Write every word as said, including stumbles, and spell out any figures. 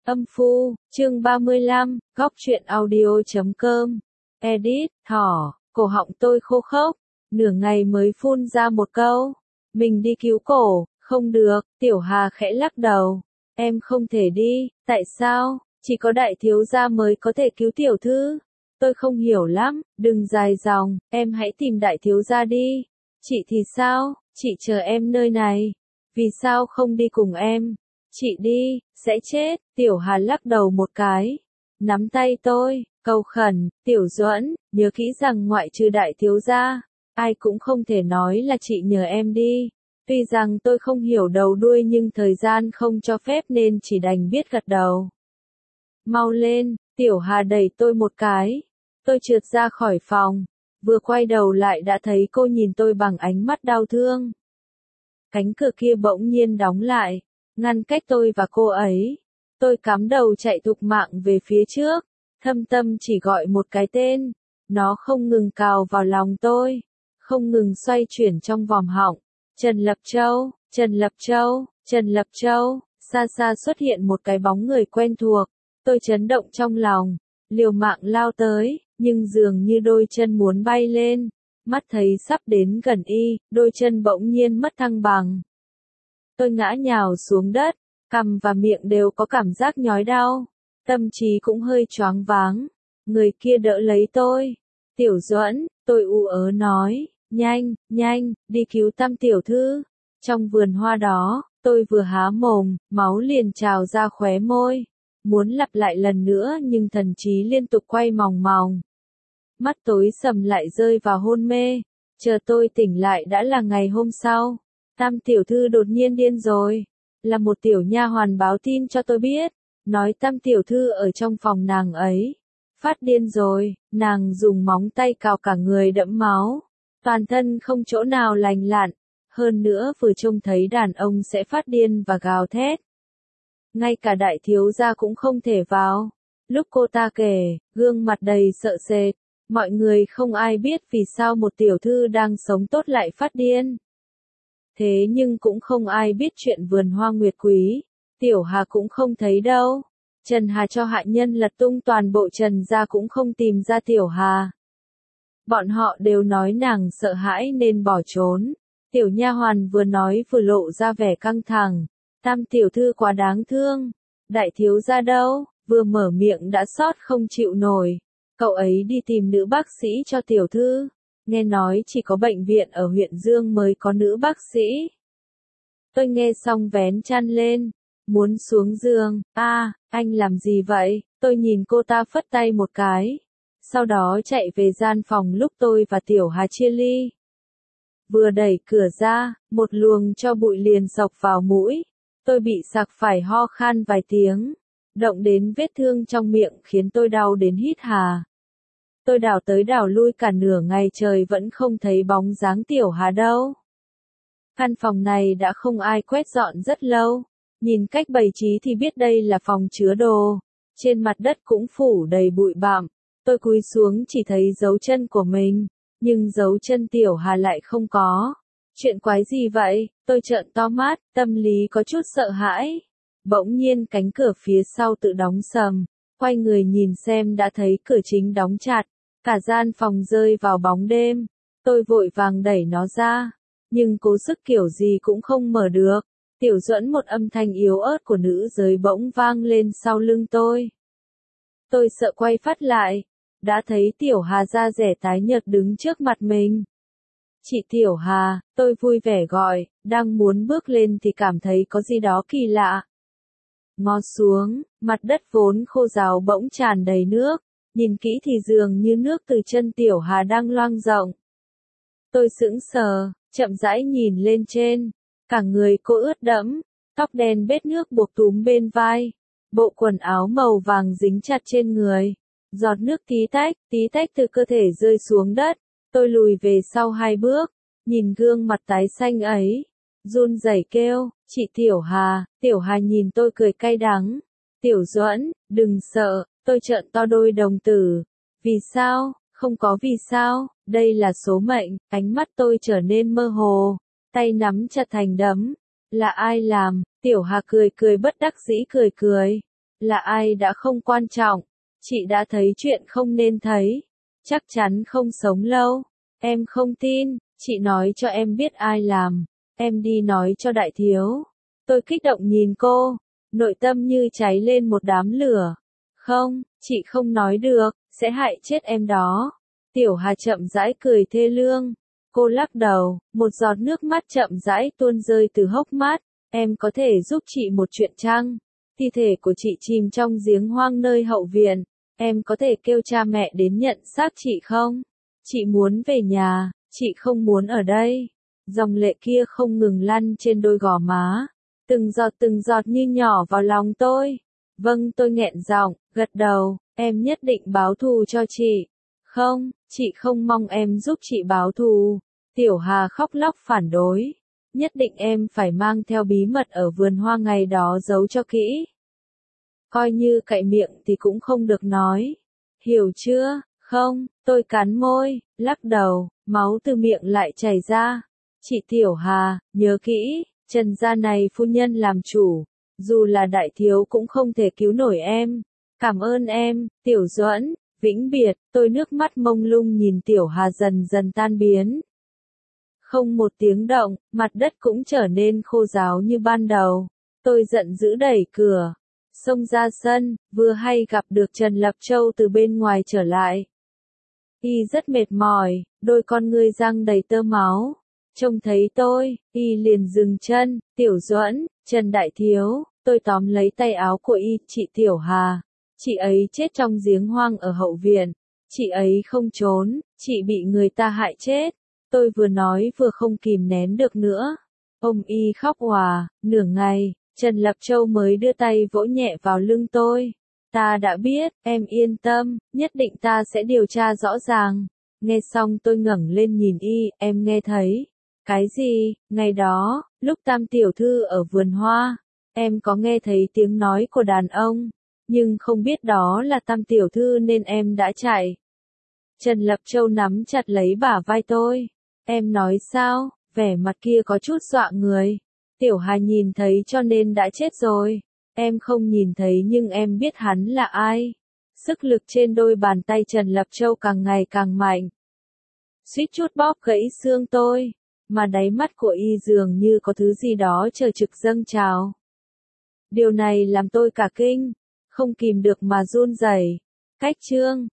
Âm phu, chương ba mươi lăm, góc truyện audio chấm com. Edit, thỏ, cổ họng tôi khô khốc, nửa ngày mới phun ra một câu. Mình đi cứu cổ, không được, Tiểu Hà khẽ lắc đầu. Em không thể đi, tại sao? Chỉ có đại thiếu gia mới có thể cứu tiểu thư. Tôi không hiểu lắm, đừng dài dòng, em hãy tìm đại thiếu gia đi. Chị thì sao, chị chờ em nơi này. Vì sao không đi cùng em? Chị đi, sẽ chết. Tiểu Hà lắc đầu một cái, nắm tay tôi, cầu khẩn, Tiểu Duẫn, nhớ kỹ rằng ngoại trừ đại thiếu gia, ai cũng không thể nói là chị nhờ em đi. Tuy rằng tôi không hiểu đầu đuôi nhưng thời gian không cho phép nên chỉ đành biết gật đầu. Mau lên, Tiểu Hà đẩy tôi một cái. Tôi trượt ra khỏi phòng, vừa quay đầu lại đã thấy cô nhìn tôi bằng ánh mắt đau thương. Cánh cửa kia bỗng nhiên đóng lại, ngăn cách tôi và cô ấy. Tôi cắm đầu chạy thục mạng về phía trước, Thâm Tâm chỉ gọi một cái tên, nó không ngừng cào vào lòng tôi, không ngừng xoay chuyển trong vòng họng. Trần Lập Châu, Trần Lập Châu, Trần Lập Châu, xa xa xuất hiện một cái bóng người quen thuộc. Tôi chấn động trong lòng, liều mạng lao tới, nhưng dường như đôi chân muốn bay lên, mắt thấy sắp đến gần y, đôi chân bỗng nhiên mất thăng bằng. Tôi ngã nhào xuống đất, cằm và miệng đều có cảm giác nhói đau, tâm trí cũng hơi choáng váng. Người kia đỡ lấy tôi. Tiểu Duẫn, tôi u ớ nói, nhanh, nhanh, đi cứu Tam tiểu thư. Trong vườn hoa đó, tôi vừa há mồm, máu liền trào ra khóe môi. Muốn lặp lại lần nữa nhưng thần trí liên tục quay mòng mòng. Mắt tối sầm lại rơi vào hôn mê. Chờ tôi tỉnh lại đã là ngày hôm sau. Tam tiểu thư đột nhiên điên rồi. Là một tiểu nha hoàn báo tin cho tôi biết. Nói Tam tiểu thư ở trong phòng nàng ấy. Phát điên rồi, nàng dùng móng tay cào cả người đẫm máu. Toàn thân không chỗ nào lành lặn. Hơn nữa vừa trông thấy đàn ông sẽ phát điên và gào thét. Ngay cả đại thiếu gia cũng không thể vào. Lúc cô ta kể, gương mặt đầy sợ sệt. Mọi người không ai biết vì sao một tiểu thư đang sống tốt lại phát điên. Thế nhưng cũng không ai biết chuyện vườn hoa nguyệt quý. Tiểu Hà cũng không thấy đâu. Trần Hà cho hạ nhân lật tung toàn bộ Trần gia cũng không tìm ra Tiểu Hà. Bọn họ đều nói nàng sợ hãi nên bỏ trốn. Tiểu nha hoàn vừa nói vừa lộ ra vẻ căng thẳng. Tam tiểu thư quá đáng thương. Đại thiếu gia đâu? Vừa mở miệng đã sót không chịu nổi. Cậu ấy đi tìm nữ bác sĩ cho tiểu thư. Nghe nói chỉ có bệnh viện ở huyện Dương mới có nữ bác sĩ. Tôi nghe xong vén chăn lên, muốn xuống giường. A, à, anh làm gì vậy? Tôi nhìn cô ta phất tay một cái. Sau đó chạy về gian phòng lúc tôi và Tiểu Hà chia ly. Vừa đẩy cửa ra, một luồng cho bụi liền xộc vào mũi. Tôi bị sặc phải ho khan vài tiếng. Động đến vết thương trong miệng khiến tôi đau đến hít hà. Tôi đảo tới đảo lui cả nửa ngày trời vẫn không thấy bóng dáng Tiểu Hà đâu. Căn phòng này đã không ai quét dọn rất lâu. Nhìn cách bày trí thì biết đây là phòng chứa đồ. Trên mặt đất cũng phủ đầy bụi bặm. Tôi cúi xuống chỉ thấy dấu chân của mình. Nhưng dấu chân Tiểu Hà lại không có. Chuyện quái gì vậy? Tôi trợn to mắt, tâm lý có chút sợ hãi. Bỗng nhiên cánh cửa phía sau tự đóng sầm. Quay người nhìn xem đã thấy cửa chính đóng chặt. Cả gian phòng rơi vào bóng đêm. Tôi vội vàng đẩy nó ra. Nhưng cố sức kiểu gì cũng không mở được. Tiểu Duẫn, một âm thanh yếu ớt của nữ giới bỗng vang lên sau lưng tôi. Tôi sợ quay phát lại. Đã thấy Tiểu Hà da rẻ tái nhợt đứng trước mặt mình. Chị Tiểu Hà, tôi vui vẻ gọi, đang muốn bước lên thì cảm thấy có gì đó kỳ lạ. Ngó xuống, mặt đất vốn khô ráo bỗng tràn đầy nước, nhìn kỹ thì dường như nước từ chân Tiểu Hà đang loang rộng. Tôi sững sờ, chậm rãi nhìn lên trên, cả người cô ướt đẫm, tóc đen bết nước buộc túm bên vai, bộ quần áo màu vàng dính chặt trên người, giọt nước tí tách, tí tách từ cơ thể rơi xuống đất. Tôi lùi về sau hai bước, nhìn gương mặt tái xanh ấy, run rẩy kêu, chị Tiểu Hà. Tiểu Hà nhìn tôi cười cay đắng. Tiểu Duẫn, đừng sợ. Tôi trợn to đôi đồng tử. Vì sao? Không có vì sao, đây là số mệnh. Ánh mắt tôi trở nên mơ hồ, tay nắm chặt thành đấm. Là ai làm? Tiểu Hà cười cười bất đắc dĩ cười cười. Là ai đã không quan trọng. Chị đã thấy chuyện không nên thấy. Chắc chắn không sống lâu. Em không tin, chị nói cho em biết ai làm. Em đi nói cho đại thiếu. Tôi kích động nhìn cô, nội tâm như cháy lên một đám lửa. Không, chị không nói được, sẽ hại chết em đó. Tiểu Hà chậm rãi cười thê lương. Cô lắc đầu, một giọt nước mắt chậm rãi tuôn rơi từ hốc mắt. Em có thể giúp chị một chuyện chăng? Thi thể của chị chìm trong giếng hoang nơi hậu viện. Em có thể kêu cha mẹ đến nhận xác chị không? Chị muốn về nhà, chị không muốn ở đây. Dòng lệ kia không ngừng lăn trên đôi gò má. Từng giọt từng giọt như nhỏ vào lòng tôi. Vâng, tôi nghẹn giọng, gật đầu, em nhất định báo thù cho chị. Không, chị không mong em giúp chị báo thù. Tiểu Hà khóc lóc phản đối. Nhất định em phải mang theo bí mật ở vườn hoa ngày đó giấu cho kỹ. Coi như cậy miệng thì cũng không được nói. Hiểu chưa? Không, tôi cắn môi, lắc đầu, máu từ miệng lại chảy ra. Chị Tiểu Hà, nhớ kỹ, Trần gia này phu nhân làm chủ. Dù là đại thiếu cũng không thể cứu nổi em. Cảm ơn em, Tiểu Duẫn, vĩnh biệt. Tôi nước mắt mông lung nhìn Tiểu Hà dần dần tan biến. Không một tiếng động, mặt đất cũng trở nên khô ráo như ban đầu. Tôi giận dữ đẩy cửa, xông ra sân, vừa hay gặp được Trần Lập Châu từ bên ngoài trở lại. Y rất mệt mỏi, đôi con ngươi răng đầy tơ máu. Trông thấy tôi, Y liền dừng chân. Tiểu Duẫn, Trần đại thiếu. Tôi tóm lấy tay áo của Y. Chị Tiểu Hà, chị ấy chết trong giếng hoang ở hậu viện. Chị ấy không trốn, chị bị người ta hại chết. Tôi vừa nói vừa không kìm nén được nữa. Ông Y khóc òa, nửa ngày, Trần Lập Châu mới đưa tay vỗ nhẹ vào lưng tôi. Ta đã biết, em yên tâm, nhất định ta sẽ điều tra rõ ràng. Nghe xong tôi ngẩng lên nhìn Y, em nghe thấy. Cái gì? Ngày đó, lúc Tam tiểu thư ở vườn hoa, em có nghe thấy tiếng nói của đàn ông, nhưng không biết đó là Tam tiểu thư nên em đã chạy. Trần Lập Châu nắm chặt lấy bả vai tôi. Em nói sao? Vẻ mặt kia có chút dọa người. Tiểu Hà nhìn thấy cho nên đã chết rồi. Em không nhìn thấy nhưng em biết hắn là ai. Sức lực trên đôi bàn tay Trần Lập Châu càng ngày càng mạnh. Suýt chút bóp gãy xương tôi. Mà đáy mắt của Y dường như có thứ gì đó chờ trực dâng trào. Điều này làm tôi cả kinh. Không kìm được mà run rẩy. Cách chương